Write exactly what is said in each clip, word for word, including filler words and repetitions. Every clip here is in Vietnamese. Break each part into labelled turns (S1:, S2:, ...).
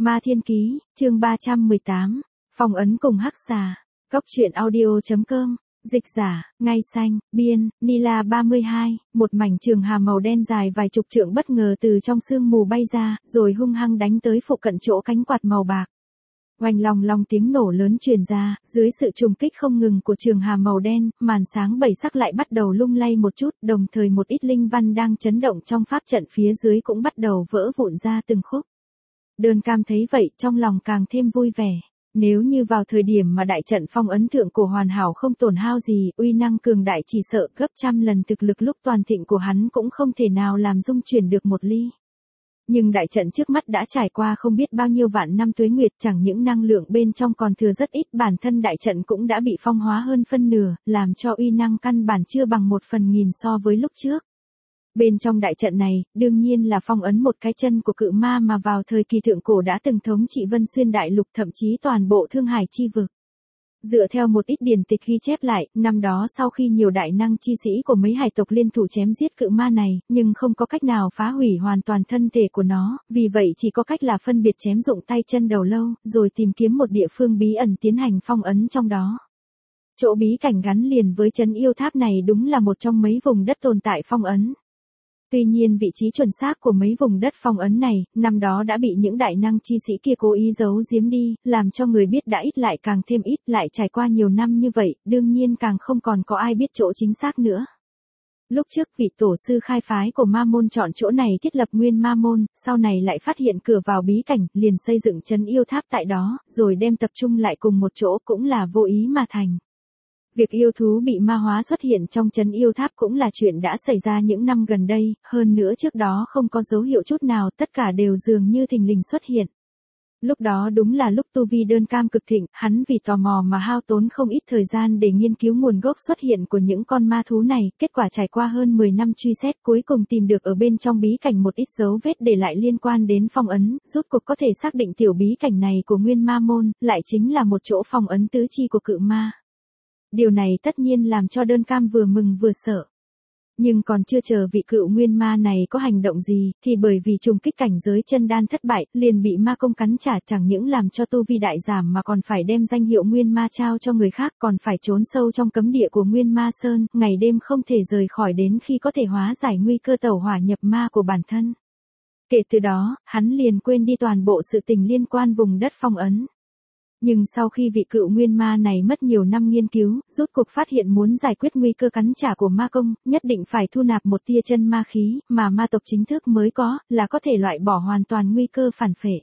S1: Ma Thiên Ký, chương ba trăm mười tám, phong ấn cùng hắc xà, Cốc truyện audio.com, dịch giả, ngay xanh, biên, Nila ba mươi hai, một mảnh trường hà màu đen dài vài chục trượng bất ngờ từ trong sương mù bay ra, rồi hung hăng đánh tới phụ cận chỗ cánh quạt màu bạc. Oanh long long tiếng nổ lớn truyền ra, dưới sự trùng kích không ngừng của trường hà màu đen, màn sáng bảy sắc lại bắt đầu lung lay một chút, đồng thời một ít linh văn đang chấn động trong pháp trận phía dưới cũng bắt đầu vỡ vụn ra từng khúc. Đơn Cam thấy vậy trong lòng càng thêm vui vẻ. Nếu như vào thời điểm mà đại trận phong ấn thượng cổ hoàn hảo không tổn hao gì, uy năng cường đại chỉ sợ gấp trăm lần thực lực lúc toàn thịnh của hắn cũng không thể nào làm dung chuyển được một ly. Nhưng đại trận trước mắt đã trải qua không biết bao nhiêu vạn năm tuế nguyệt, chẳng những năng lượng bên trong còn thừa rất ít, bản thân đại trận cũng đã bị phong hóa hơn phân nửa, làm cho uy năng căn bản chưa bằng một phần nghìn so với lúc trước. Bên trong đại trận này, đương nhiên là phong ấn một cái chân của cự ma mà vào thời kỳ thượng cổ đã từng thống trị Vân Xuyên đại lục, thậm chí toàn bộ Thương Hải chi vực. Dựa theo một ít điển tịch ghi chép lại, năm đó sau khi nhiều đại năng chi sĩ của mấy hải tộc liên thủ chém giết cự ma này, nhưng không có cách nào phá hủy hoàn toàn thân thể của nó, vì vậy chỉ có cách là phân biệt chém dụng tay chân đầu lâu, rồi tìm kiếm một địa phương bí ẩn tiến hành phong ấn trong đó. Chỗ bí cảnh gắn liền với trấn yêu tháp này đúng là một trong mấy vùng đất tồn tại phong ấn. Tuy nhiên vị trí chuẩn xác của mấy vùng đất phong ấn này, năm đó đã bị những đại năng chi sĩ kia cố ý giấu giếm đi, làm cho người biết đã ít lại càng thêm ít, lại trải qua nhiều năm như vậy, đương nhiên càng không còn có ai biết chỗ chính xác nữa. Lúc trước vị tổ sư khai phái của ma môn chọn chỗ này thiết lập nguyên ma môn, sau này lại phát hiện cửa vào bí cảnh, liền xây dựng trấn yêu tháp tại đó, rồi đem tập trung lại cùng một chỗ cũng là vô ý mà thành. Việc yêu thú bị ma hóa xuất hiện trong trấn yêu tháp cũng là chuyện đã xảy ra những năm gần đây, hơn nữa trước đó không có dấu hiệu chút nào, tất cả đều dường như thình lình xuất hiện. Lúc đó đúng là lúc tu vi Đơn Cam cực thịnh, hắn vì tò mò mà hao tốn không ít thời gian để nghiên cứu nguồn gốc xuất hiện của những con ma thú này, kết quả trải qua hơn mười năm truy xét cuối cùng tìm được ở bên trong bí cảnh một ít dấu vết để lại liên quan đến phong ấn, rốt cuộc có thể xác định tiểu bí cảnh này của nguyên ma môn, lại chính là một chỗ phong ấn tứ chi của cự ma. Điều này tất nhiên làm cho Đơn Cam vừa mừng vừa sợ. Nhưng còn chưa chờ vị cựu nguyên ma này có hành động gì, thì bởi vì trùng kích cảnh giới chân đan thất bại, liền bị ma công cắn trả, chẳng những làm cho tu vi đại giảm mà còn phải đem danh hiệu nguyên ma trao cho người khác, còn phải trốn sâu trong cấm địa của Nguyên Ma Sơn, ngày đêm không thể rời khỏi đến khi có thể hóa giải nguy cơ tẩu hỏa nhập ma của bản thân. Kể từ đó, hắn liền quên đi toàn bộ sự tình liên quan vùng đất phong ấn. Nhưng sau khi vị cựu nguyên ma này mất nhiều năm nghiên cứu, rốt cuộc phát hiện muốn giải quyết nguy cơ cắn trả của ma công, nhất định phải thu nạp một tia chân ma khí, mà ma tộc chính thức mới có, là có thể loại bỏ hoàn toàn nguy cơ phản phệ.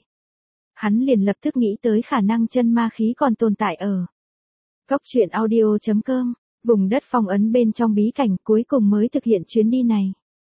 S1: Hắn liền lập tức nghĩ tới khả năng chân ma khí còn tồn tại ở Cốc truyện audio.com, vùng đất phong ấn bên trong bí cảnh, cuối cùng mới thực hiện chuyến đi này.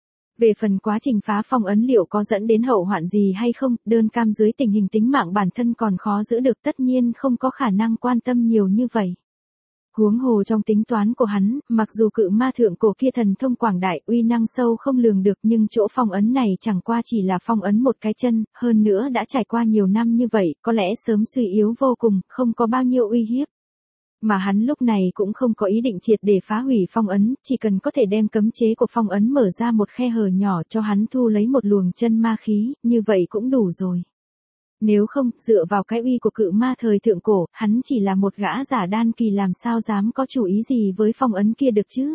S1: Về phần quá trình phá phong ấn liệu có dẫn đến hậu hoạn gì hay không, Đơn Cam dưới tình hình tính mạng bản thân còn khó giữ được, tất nhiên không có khả năng quan tâm nhiều như vậy. Huống hồ trong tính toán của hắn, mặc dù cự ma thượng cổ kia thần thông quảng đại, uy năng sâu không lường được, nhưng chỗ phong ấn này chẳng qua chỉ là phong ấn một cái chân, hơn nữa đã trải qua nhiều năm như vậy, có lẽ sớm suy yếu vô cùng, không có bao nhiêu uy hiếp. Mà hắn lúc này cũng không có ý định triệt để phá hủy phong ấn, chỉ cần có thể đem cấm chế của phong ấn mở ra một khe hở nhỏ cho hắn thu lấy một luồng chân ma khí, như vậy cũng đủ rồi. Nếu không, dựa vào cái uy của cự ma thời thượng cổ, hắn chỉ là một gã giả đan kỳ làm sao dám có chủ ý gì với phong ấn kia được chứ.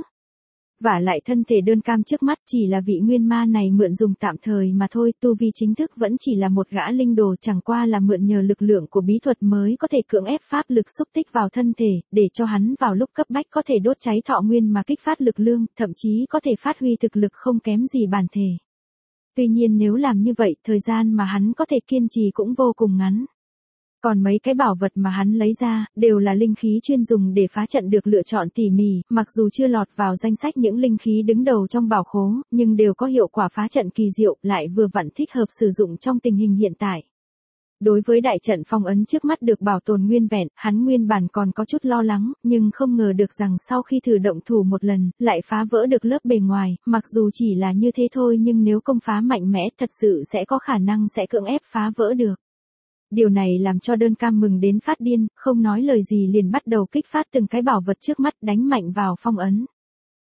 S1: Vả lại thân thể Đơn Cam trước mắt chỉ là vị nguyên ma này mượn dùng tạm thời mà thôi, tu vi chính thức vẫn chỉ là một gã linh đồ, chẳng qua là mượn nhờ lực lượng của bí thuật mới có thể cưỡng ép pháp lực xúc tích vào thân thể, để cho hắn vào lúc cấp bách có thể đốt cháy thọ nguyên mà kích phát lực lượng, thậm chí có thể phát huy thực lực không kém gì bản thể. Tuy nhiên nếu làm như vậy, thời gian mà hắn có thể kiên trì cũng vô cùng ngắn. Còn mấy cái bảo vật mà hắn lấy ra, đều là linh khí chuyên dùng để phá trận được lựa chọn tỉ mỉ, mặc dù chưa lọt vào danh sách những linh khí đứng đầu trong bảo khố, nhưng đều có hiệu quả phá trận kỳ diệu, lại vừa vặn thích hợp sử dụng trong tình hình hiện tại. Đối với đại trận phong ấn trước mắt được bảo tồn nguyên vẹn, hắn nguyên bản còn có chút lo lắng, nhưng không ngờ được rằng sau khi thử động thủ một lần, lại phá vỡ được lớp bề ngoài, mặc dù chỉ là như thế thôi nhưng nếu công phá mạnh mẽ thật sự sẽ có khả năng sẽ cưỡng ép phá vỡ được. Điều này làm cho Đơn Cam mừng đến phát điên, không nói lời gì liền bắt đầu kích phát từng cái bảo vật trước mắt đánh mạnh vào phong ấn.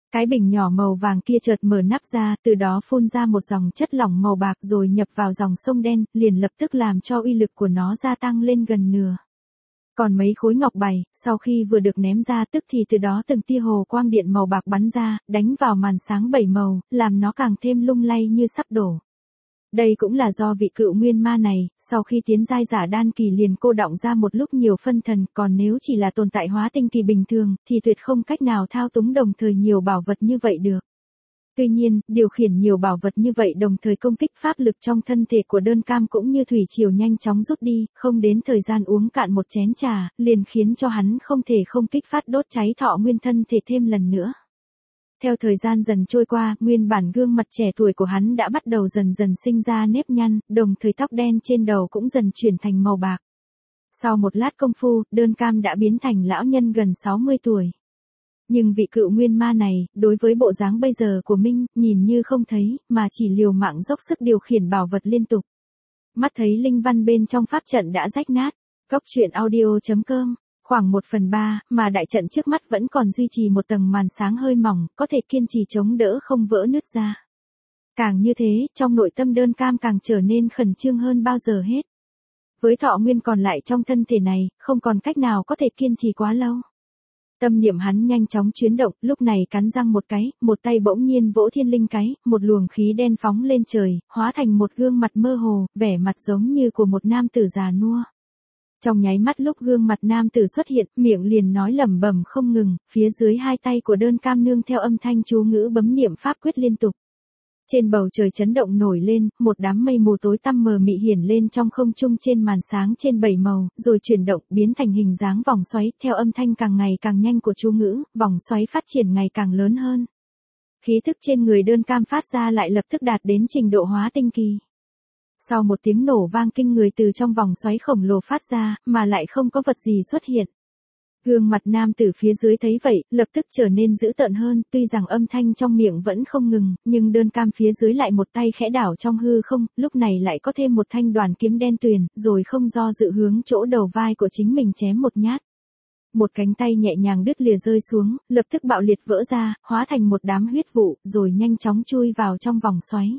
S1: Cái bình nhỏ màu vàng kia chợt mở nắp ra, từ đó phun ra một dòng chất lỏng màu bạc rồi nhập vào dòng sông đen, liền lập tức làm cho uy lực của nó gia tăng lên gần nửa. Còn mấy khối ngọc bài, sau khi vừa được ném ra tức thì từ đó từng tia hồ quang điện màu bạc bắn ra, đánh vào màn sáng bảy màu, làm nó càng thêm lung lay như sắp đổ. Đây cũng là do vị cựu nguyên ma này, sau khi tiến giai giả đan kỳ liền cô đọng ra một lúc nhiều phân thần, còn nếu chỉ là tồn tại hóa tinh kỳ bình thường, thì tuyệt không cách nào thao túng đồng thời nhiều bảo vật như vậy được. Tuy nhiên, điều khiển nhiều bảo vật như vậy đồng thời công kích pháp lực trong thân thể của đơn cam cũng như thủy triều nhanh chóng rút đi, không đến thời gian uống cạn một chén trà, liền khiến cho hắn không thể không kích phát đốt cháy thọ nguyên thân thể thêm lần nữa. Theo thời gian dần trôi qua, nguyên bản gương mặt trẻ tuổi của hắn đã bắt đầu dần dần sinh ra nếp nhăn, đồng thời tóc đen trên đầu cũng dần chuyển thành màu bạc. Sau một lát công phu, đơn cam đã biến thành lão nhân gần sáu mươi tuổi. Nhưng vị cựu nguyên ma này, đối với bộ dáng bây giờ của Minh, nhìn như không thấy, mà chỉ liều mạng dốc sức điều khiển bảo vật liên tục. Mắt thấy linh văn bên trong pháp trận đã rách nát. Cốc truyện audio chấm com Khoảng một phần ba, mà đại trận trước mắt vẫn còn duy trì một tầng màn sáng hơi mỏng, có thể kiên trì chống đỡ không vỡ nứt ra. Càng như thế, trong nội tâm đơn cam càng trở nên khẩn trương hơn bao giờ hết. Với thọ nguyên còn lại trong thân thể này, không còn cách nào có thể kiên trì quá lâu. Tâm niệm hắn nhanh chóng chuyển động, lúc này cắn răng một cái, một tay bỗng nhiên vỗ thiên linh cái, một luồng khí đen phóng lên trời, hóa thành một gương mặt mơ hồ, vẻ mặt giống như của một nam tử già nua. Trong nháy mắt lúc gương mặt nam tử xuất hiện, miệng liền nói lẩm bẩm không ngừng, phía dưới hai tay của đơn cam nương theo âm thanh chú ngữ bấm niệm pháp quyết liên tục. Trên bầu trời chấn động nổi lên, một đám mây mù tối tăm mờ mị hiển lên trong không trung trên màn sáng trên bảy màu, rồi chuyển động biến thành hình dáng vòng xoáy, theo âm thanh càng ngày càng nhanh của chú ngữ, vòng xoáy phát triển ngày càng lớn hơn. Khí thức trên người đơn cam phát ra lại lập tức đạt đến trình độ hóa tinh kỳ. Sau một tiếng nổ vang kinh người từ trong vòng xoáy khổng lồ phát ra, mà lại không có vật gì xuất hiện. Gương mặt nam tử phía dưới thấy vậy, lập tức trở nên dữ tợn hơn, tuy rằng âm thanh trong miệng vẫn không ngừng, nhưng đơn cam phía dưới lại một tay khẽ đảo trong hư không, lúc này lại có thêm một thanh đoàn kiếm đen tuyền, rồi không do dự hướng chỗ đầu vai của chính mình chém một nhát. Một cánh tay nhẹ nhàng đứt lìa rơi xuống, lập tức bạo liệt vỡ ra, hóa thành một đám huyết vụ, rồi nhanh chóng chui vào trong vòng xoáy.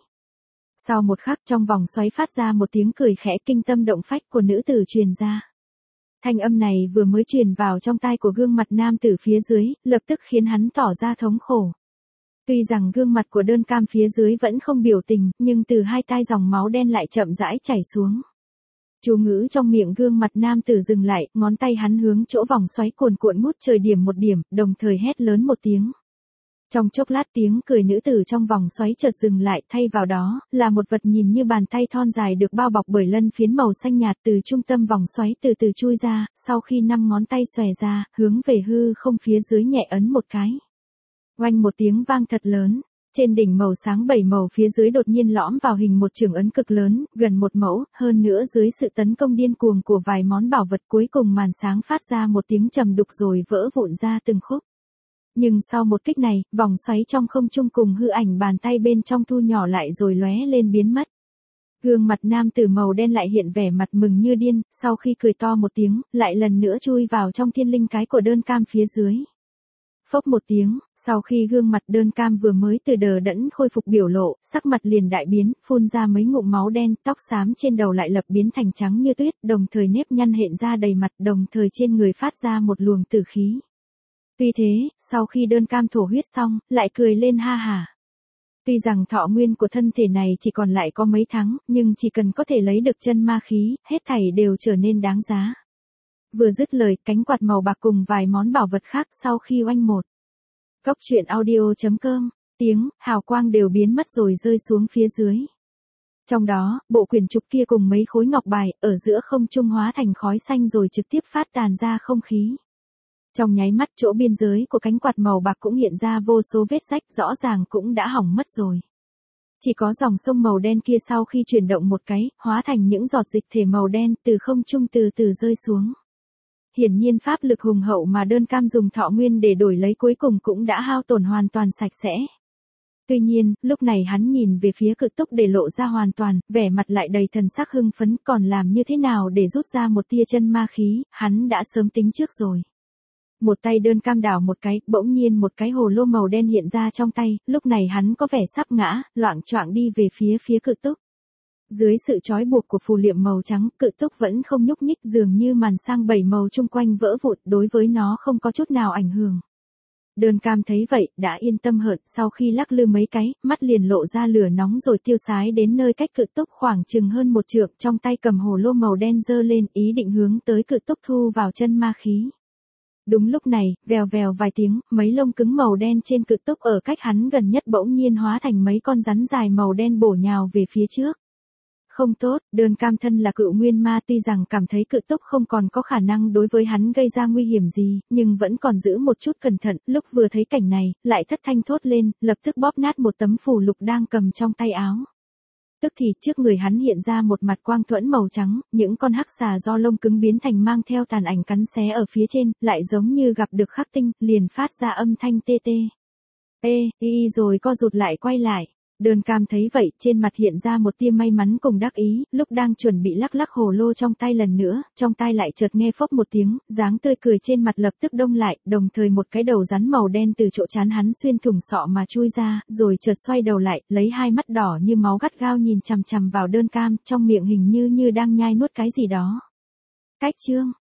S1: Sau một khắc trong vòng xoáy phát ra một tiếng cười khẽ kinh tâm động phách của nữ tử truyền ra. Thanh âm này vừa mới truyền vào trong tai của gương mặt nam tử phía dưới, lập tức khiến hắn tỏ ra thống khổ. Tuy rằng gương mặt của đơn cam phía dưới vẫn không biểu tình, nhưng từ hai tai dòng máu đen lại chậm rãi chảy xuống. Chú ngữ trong miệng gương mặt nam tử dừng lại, ngón tay hắn hướng chỗ vòng xoáy cuồn cuộn ngút trời điểm một điểm, đồng thời hét lớn một tiếng. Trong chốc lát tiếng cười nữ tử trong vòng xoáy chợt dừng lại, thay vào đó, là một vật nhìn như bàn tay thon dài được bao bọc bởi lân phiến màu xanh nhạt từ trung tâm vòng xoáy từ từ chui ra, sau khi năm ngón tay xòe ra, hướng về hư không phía dưới nhẹ ấn một cái. Oanh một tiếng vang thật lớn, trên đỉnh màu sáng bảy màu phía dưới đột nhiên lõm vào hình một trường ấn cực lớn, gần một mẫu, hơn nữa dưới sự tấn công điên cuồng của vài món bảo vật cuối cùng màn sáng phát ra một tiếng trầm đục rồi vỡ vụn ra từng khúc. Nhưng sau một kích này, vòng xoáy trong không trung cùng hư ảnh bàn tay bên trong thu nhỏ lại rồi lóe lên biến mất. Gương mặt nam tử màu đen lại hiện vẻ mặt mừng như điên, sau khi cười to một tiếng, lại lần nữa chui vào trong thiên linh cái của đơn cam phía dưới. Phốc một tiếng, sau khi gương mặt đơn cam vừa mới từ đờ đẫn khôi phục biểu lộ, sắc mặt liền đại biến, phun ra mấy ngụm máu đen, tóc xám trên đầu lại lập biến thành trắng như tuyết, đồng thời nếp nhăn hiện ra đầy mặt, đồng thời trên người phát ra một luồng tử khí. Tuy thế, sau khi đơn cam thổ huyết xong, lại cười lên ha hả. Tuy rằng thọ nguyên của thân thể này chỉ còn lại có mấy tháng, nhưng chỉ cần có thể lấy được chân ma khí, hết thảy đều trở nên đáng giá. Vừa dứt lời, cánh quạt màu bạc cùng vài món bảo vật khác sau khi oanh một. Cốc truyện audio chấm com, tiếng, hào quang đều biến mất rồi rơi xuống phía dưới. Trong đó, bộ quyển trục kia cùng mấy khối ngọc bài, ở giữa không trung hóa thành khói xanh rồi trực tiếp phát tàn ra không khí. Trong nháy mắt chỗ biên giới của cánh quạt màu bạc cũng hiện ra vô số vết rách rõ ràng cũng đã hỏng mất rồi. Chỉ có dòng sông màu đen kia sau khi chuyển động một cái, hóa thành những giọt dịch thể màu đen từ không trung từ từ rơi xuống. Hiển nhiên pháp lực hùng hậu mà đơn cam dùng thọ nguyên để đổi lấy cuối cùng cũng đã hao tổn hoàn toàn sạch sẽ. Tuy nhiên, lúc này hắn nhìn về phía cực tốc để lộ ra hoàn toàn, vẻ mặt lại đầy thần sắc hưng phấn, còn làm như thế nào để rút ra một tia chân ma khí, hắn đã sớm tính trước rồi. một tay đơn cam đảo một cái, bỗng nhiên một cái hồ lô màu đen hiện ra trong tay, lúc này hắn có vẻ sắp ngã, loạng choạng đi về phía phía Cự Túc. Dưới sự trói buộc của phù liệm màu trắng, Cự Túc vẫn không nhúc nhích, dường như màn sang bảy màu chung quanh vỡ vụn, đối với nó không có chút nào ảnh hưởng. Đơn cam thấy vậy, đã yên tâm hợn, sau khi lắc lư mấy cái, mắt liền lộ ra lửa nóng rồi tiêu sái đến nơi cách Cự Túc khoảng chừng hơn một trượng, trong tay cầm hồ lô màu đen giơ lên, ý định hướng tới Cự Túc thu vào chân ma khí. Đúng lúc này, vèo vèo vài tiếng, mấy lông cứng màu đen trên Cự Túc ở cách hắn gần nhất bỗng nhiên hóa thành mấy con rắn dài màu đen bổ nhào về phía trước. Không tốt, đơn cam thân là cựu nguyên ma tuy rằng cảm thấy Cự Túc không còn có khả năng đối với hắn gây ra nguy hiểm gì, nhưng vẫn còn giữ một chút cẩn thận, lúc vừa thấy cảnh này, lại thất thanh thốt lên, lập tức bóp nát một tấm phù lục đang cầm trong tay áo. Tức thì trước người hắn hiện ra một mặt quang thuẫn màu trắng, những con hắc xà do lông cứng biến thành mang theo tàn ảnh cắn xé ở phía trên, lại giống như gặp được khắc tinh, liền phát ra âm thanh tê tê. Ê, y rồi co rụt lại quay lại. Đơn cam thấy vậy, trên mặt hiện ra một tia may mắn cùng đắc ý, lúc đang chuẩn bị lắc lắc hồ lô trong tay lần nữa, trong tai lại chợt nghe phốc một tiếng, dáng tươi cười trên mặt lập tức đông lại, đồng thời một cái đầu rắn màu đen từ chỗ trán hắn xuyên thủng sọ mà chui ra, rồi chợt xoay đầu lại, lấy hai mắt đỏ như máu gắt gao nhìn chằm chằm vào đơn cam, trong miệng hình như như đang nhai nuốt cái gì đó. Cách chương